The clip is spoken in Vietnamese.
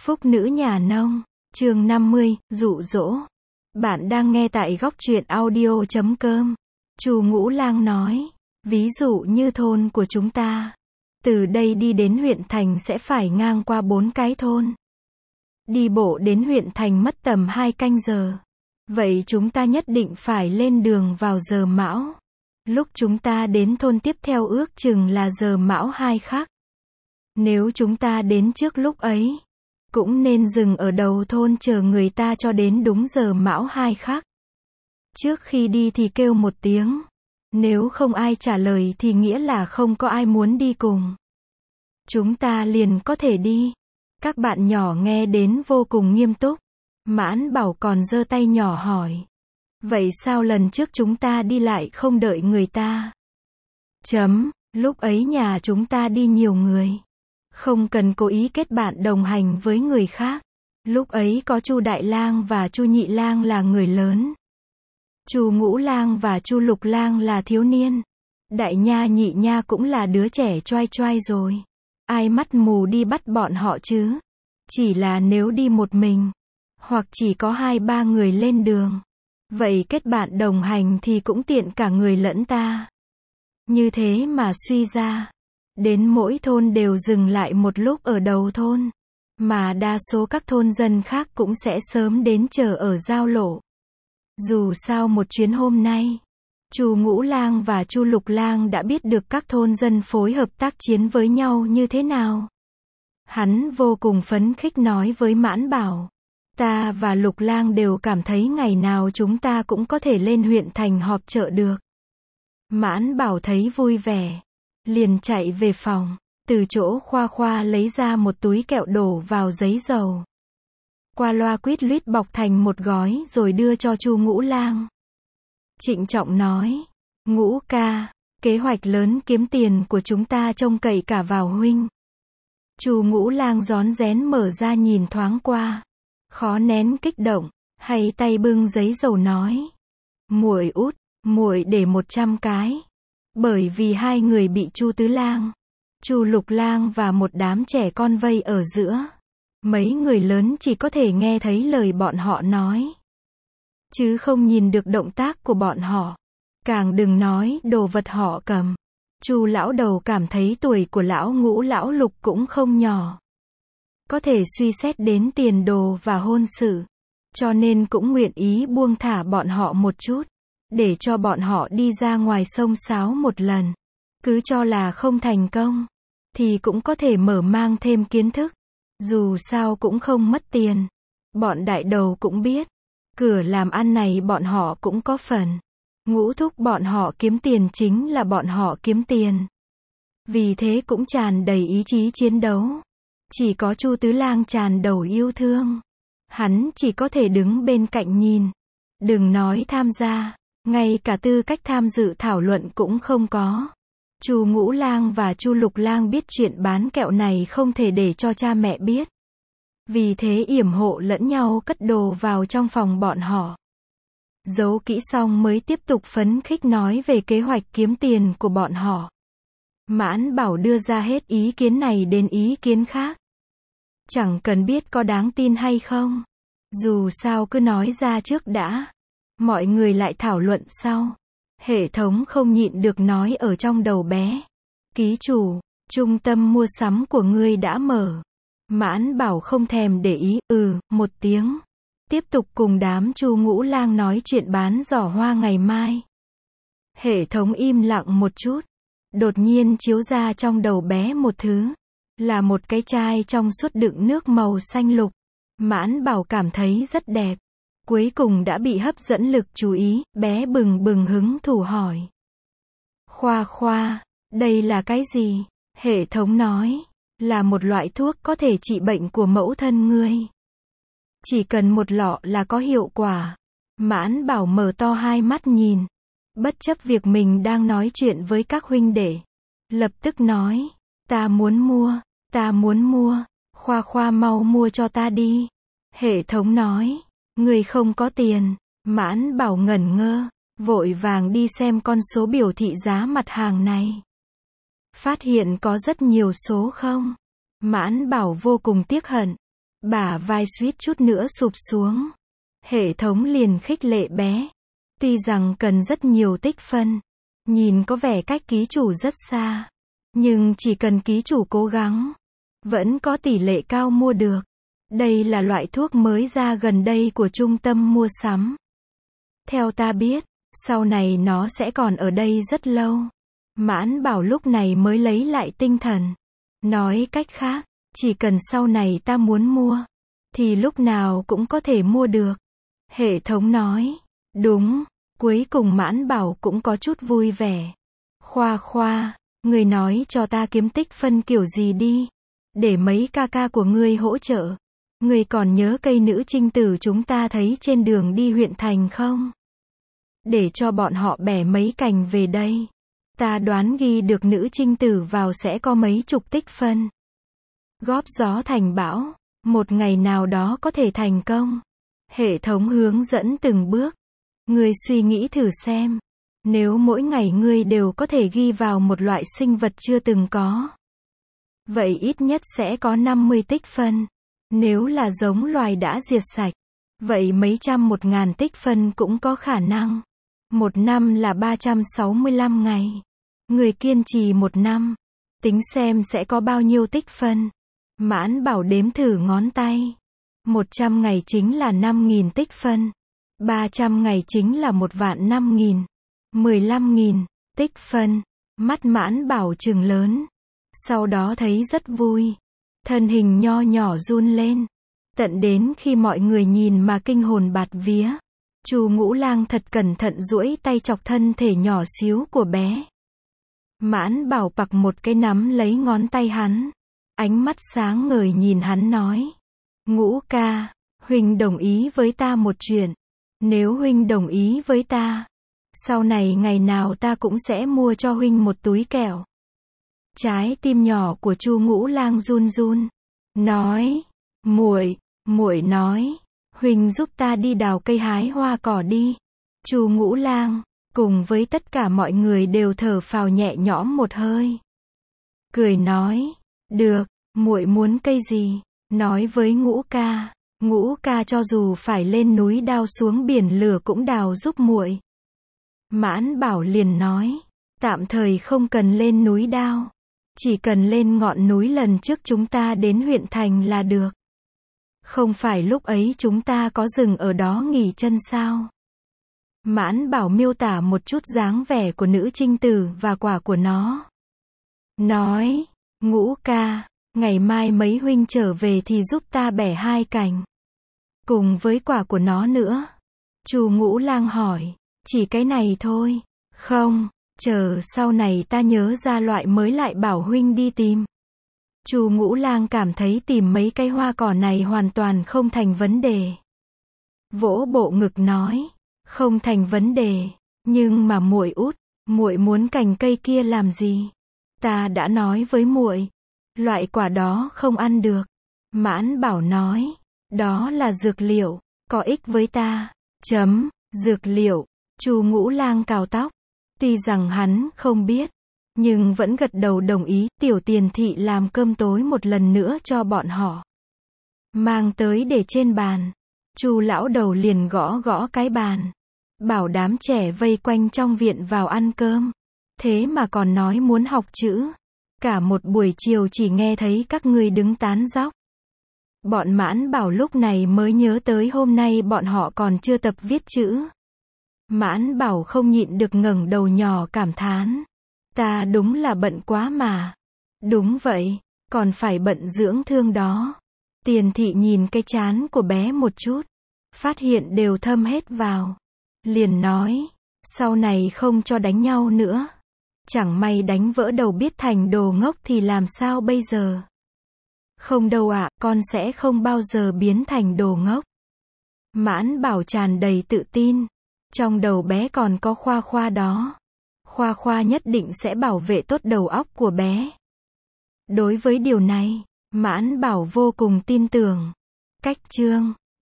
Phúc nữ nhà nông, chương 50, dụ dỗ. Bạn đang nghe tại góc truyện audio.com. Chu Ngũ Lang nói, ví dụ như thôn của chúng ta, từ đây đi đến huyện thành sẽ phải ngang qua 4 cái thôn. Đi bộ đến huyện thành mất tầm 2 canh giờ. Vậy chúng ta nhất định phải lên đường vào giờ mão. Lúc chúng ta đến thôn tiếp theo ước chừng là giờ mão 2 khắc. Nếu chúng ta đến trước lúc ấy, cũng nên dừng ở đầu thôn chờ người ta cho đến đúng giờ mão 2 khắc. Trước khi đi thì kêu một tiếng. Nếu không ai trả lời thì nghĩa là không có ai muốn đi cùng. Chúng ta liền có thể đi. Các bạn nhỏ nghe đến vô cùng nghiêm túc. Mãn Bảo còn giơ tay nhỏ hỏi. Vậy sao lần trước chúng ta đi lại không đợi người ta? Lúc ấy nhà chúng ta đi nhiều người. Không cần cố ý kết bạn đồng hành với người khác. Lúc ấy có Chu Đại Lang và Chu Nhị Lang là người lớn. Chu Ngũ Lang và Chu Lục Lang là thiếu niên. Đại Nha Nhị Nha cũng là đứa trẻ choai choai rồi. Ai mắt mù đi bắt bọn họ chứ? Chỉ là nếu đi một mình, hoặc chỉ có 2-3 người lên đường, vậy kết bạn đồng hành thì cũng tiện cả người lẫn ta. Như thế mà suy ra, đến mỗi thôn đều dừng lại một lúc ở đầu thôn, mà đa số các thôn dân khác cũng sẽ sớm đến chờ ở giao lộ. Dù sao một chuyến hôm nay, Chu Ngũ Lang và Chu Lục Lang đã biết được các thôn dân phối hợp tác chiến với nhau như thế nào. Hắn vô cùng phấn khích nói với Mãn Bảo, ta và Lục Lang đều cảm thấy ngày nào chúng ta cũng có thể lên huyện thành họp chợ được. Mãn Bảo thấy vui vẻ, liền chạy về phòng, từ chỗ Khoa Khoa lấy ra một túi kẹo đổ vào giấy dầu. Qua loa quýt luyết bọc thành một gói rồi đưa cho Chu Ngũ Lang. Trịnh trọng nói, Ngũ ca, kế hoạch lớn kiếm tiền của chúng ta trông cậy cả vào huynh. Chu Ngũ Lang rón rén mở ra nhìn thoáng qua, khó nén kích động, hay tay bưng giấy dầu nói, muội út, muội để 100 cái. Bởi vì hai người bị Chu Tứ Lang, Chu Lục Lang và một đám trẻ con vây ở giữa. Mấy người lớn chỉ có thể nghe thấy lời bọn họ nói, chứ không nhìn được động tác của bọn họ. Càng đừng nói đồ vật họ cầm. Chu lão đầu cảm thấy tuổi của lão Ngũ lão Lục cũng không nhỏ. Có thể suy xét đến tiền đồ và hôn sự. Cho nên cũng nguyện ý buông thả bọn họ một chút. Để cho bọn họ đi ra ngoài sông sáo một lần. Cứ cho là không thành công, thì cũng có thể mở mang thêm kiến thức. Dù sao cũng không mất tiền. Bọn đại đầu cũng biết. Cửa làm ăn này bọn họ cũng có phần. Ngũ thúc bọn họ kiếm tiền chính là bọn họ kiếm tiền. Vì thế cũng tràn đầy ý chí chiến đấu. Chỉ có Chu Tứ Lang tràn đầu yêu thương. Hắn chỉ có thể đứng bên cạnh nhìn. Đừng nói tham gia. Ngay cả tư cách tham dự thảo luận cũng không có. Chu Ngũ Lang và Chu Lục Lang biết chuyện bán kẹo này không thể để cho cha mẹ biết. Vì thế yểm hộ lẫn nhau cất đồ vào trong phòng bọn họ. Giấu kỹ xong mới tiếp tục phấn khích nói về kế hoạch kiếm tiền của bọn họ. Mãn Bảo đưa ra hết ý kiến này đến ý kiến khác. Chẳng cần biết có đáng tin hay không. Dù sao cứ nói ra trước đã. Mọi người lại thảo luận sau. Hệ thống không nhịn được nói ở trong đầu bé. Ký chủ, trung tâm mua sắm của ngươi đã mở. Mãn Bảo không thèm để ý, một tiếng. Tiếp tục cùng đám Chu Ngũ Lang nói chuyện bán giỏ hoa ngày mai. Hệ thống im lặng một chút. Đột nhiên chiếu ra trong đầu bé một thứ. Là một cái chai trong suốt đựng nước màu xanh lục. Mãn Bảo cảm thấy rất đẹp. Cuối cùng đã bị hấp dẫn lực chú ý, bé bừng bừng hứng thú hỏi. Khoa Khoa, đây là cái gì? Hệ thống nói, là một loại thuốc có thể trị bệnh của mẫu thân ngươi. Chỉ cần một lọ là có hiệu quả. Mãn Bảo mở to hai mắt nhìn. Bất chấp việc mình đang nói chuyện với các huynh đệ. Lập tức nói, ta muốn mua, Khoa Khoa mau mua cho ta đi. Hệ thống nói, ngươi không có tiền. Mãn Bảo ngẩn ngơ, vội vàng đi xem con số biểu thị giá mặt hàng này. Phát hiện có rất nhiều số không. Mãn Bảo vô cùng tiếc hận. Bả vai suýt chút nữa sụp xuống. Hệ thống liền khích lệ bé. Tuy rằng cần rất nhiều tích phân, nhìn có vẻ cách ký chủ rất xa, nhưng chỉ cần ký chủ cố gắng, vẫn có tỷ lệ cao mua được. Đây là loại thuốc mới ra gần đây của trung tâm mua sắm. Theo ta biết, sau này nó sẽ còn ở đây rất lâu. Mãn Bảo lúc này mới lấy lại tinh thần. Nói cách khác, chỉ cần sau này ta muốn mua, thì lúc nào cũng có thể mua được. Hệ thống nói, đúng, cuối cùng Mãn Bảo cũng có chút vui vẻ. Khoa, người nói cho ta kiếm tích phân kiểu gì đi, để mấy ca ca của ngươi hỗ trợ. Ngươi còn nhớ cây nữ trinh tử chúng ta thấy trên đường đi huyện thành không? Để cho bọn họ bẻ mấy cành về đây. Ta đoán ghi được nữ trinh tử vào sẽ có mấy chục tích phân. Góp gió thành bão, một ngày nào đó có thể thành công. Hệ thống hướng dẫn từng bước. Ngươi suy nghĩ thử xem. Nếu mỗi ngày ngươi đều có thể ghi vào một loại sinh vật chưa từng có, vậy ít nhất sẽ có 50 tích phân. Nếu là giống loài đã diệt sạch, vậy mấy trăm 1.000 tích phân cũng có khả năng. Một năm là 365 ngày. Người kiên trì một năm, tính xem sẽ có bao nhiêu tích phân. Mãn Bảo đếm thử ngón tay. 100 ngày chính là 5.000 tích phân. 300 ngày chính là 1.005.000. 15.000 tích phân. Mắt Mãn Bảo trừng lớn. Sau đó thấy rất vui. Thân hình nho nhỏ run lên. Tận đến khi mọi người nhìn mà kinh hồn bạt vía. Chu Ngũ Lang thật cẩn thận duỗi tay chọc thân thể nhỏ xíu của bé. Mãn Bảo bặc một cái nắm lấy ngón tay hắn. Ánh mắt sáng ngời nhìn hắn nói. Ngũ ca, huynh đồng ý với ta một chuyện. Nếu huynh đồng ý với ta, sau này ngày nào ta cũng sẽ mua cho huynh một túi kẹo. Trái tim nhỏ của Chu Ngũ Lang run run. Nói, muội nói, huynh giúp ta đi đào cây hái hoa cỏ đi. Chu Ngũ Lang, cùng với tất cả mọi người đều thở phào nhẹ nhõm một hơi. Cười nói, được, muội muốn cây gì, nói với Ngũ ca cho dù phải lên núi đao xuống biển lửa cũng đào giúp muội. Mãn Bảo liền nói, tạm thời không cần lên núi đao, chỉ cần lên ngọn núi lần trước chúng ta đến huyện thành là được. Không phải lúc ấy chúng ta có dừng ở đó nghỉ chân sao? Mãn Bảo miêu tả một chút dáng vẻ của nữ trinh tử và quả của nó. Nói, Ngũ ca, ngày mai mấy huynh trở về thì giúp ta bẻ 2 cành. Cùng với quả của nó nữa. Chu Ngũ Lang hỏi, chỉ cái này thôi? Không, chờ sau này ta nhớ ra loại mới lại bảo huynh đi tìm. Chu Ngũ Lang cảm thấy tìm mấy cây hoa cỏ này hoàn toàn không thành vấn đề. Vỗ bộ ngực nói, không thành vấn đề, nhưng mà muội muốn cành cây kia làm gì? Ta đã nói với muội, loại quả đó không ăn được. Mãn Bảo nói, đó là dược liệu, có ích với ta. Dược liệu. Chu Ngũ Lang cào tóc. Tuy rằng hắn không biết, nhưng vẫn gật đầu đồng ý. Tiểu Tiền Thị làm cơm tối một lần nữa cho bọn họ, mang tới để trên bàn. Chu lão đầu liền gõ gõ cái bàn, bảo đám trẻ vây quanh trong viện vào ăn cơm. Thế mà còn nói muốn học chữ. Cả một buổi chiều chỉ nghe thấy các ngươi đứng tán dóc. Bọn Mãn Bảo lúc này mới nhớ tới hôm nay bọn họ còn chưa tập viết chữ. Mãn Bảo không nhịn được ngẩng đầu nhỏ cảm thán. Ta đúng là bận quá mà. Đúng vậy, còn phải bận dưỡng thương đó. Tiền Thị nhìn cái trán của bé một chút, phát hiện đều thâm hết vào. Liền nói, sau này không cho đánh nhau nữa. Chẳng may đánh vỡ đầu biết thành đồ ngốc thì làm sao bây giờ? Không đâu ạ, con sẽ không bao giờ biến thành đồ ngốc. Mãn Bảo tràn đầy tự tin. Trong đầu bé còn có Khoa đó. Khoa nhất định sẽ bảo vệ tốt đầu óc của bé. Đối với điều này, Mãn Bảo vô cùng tin tưởng. Cách chương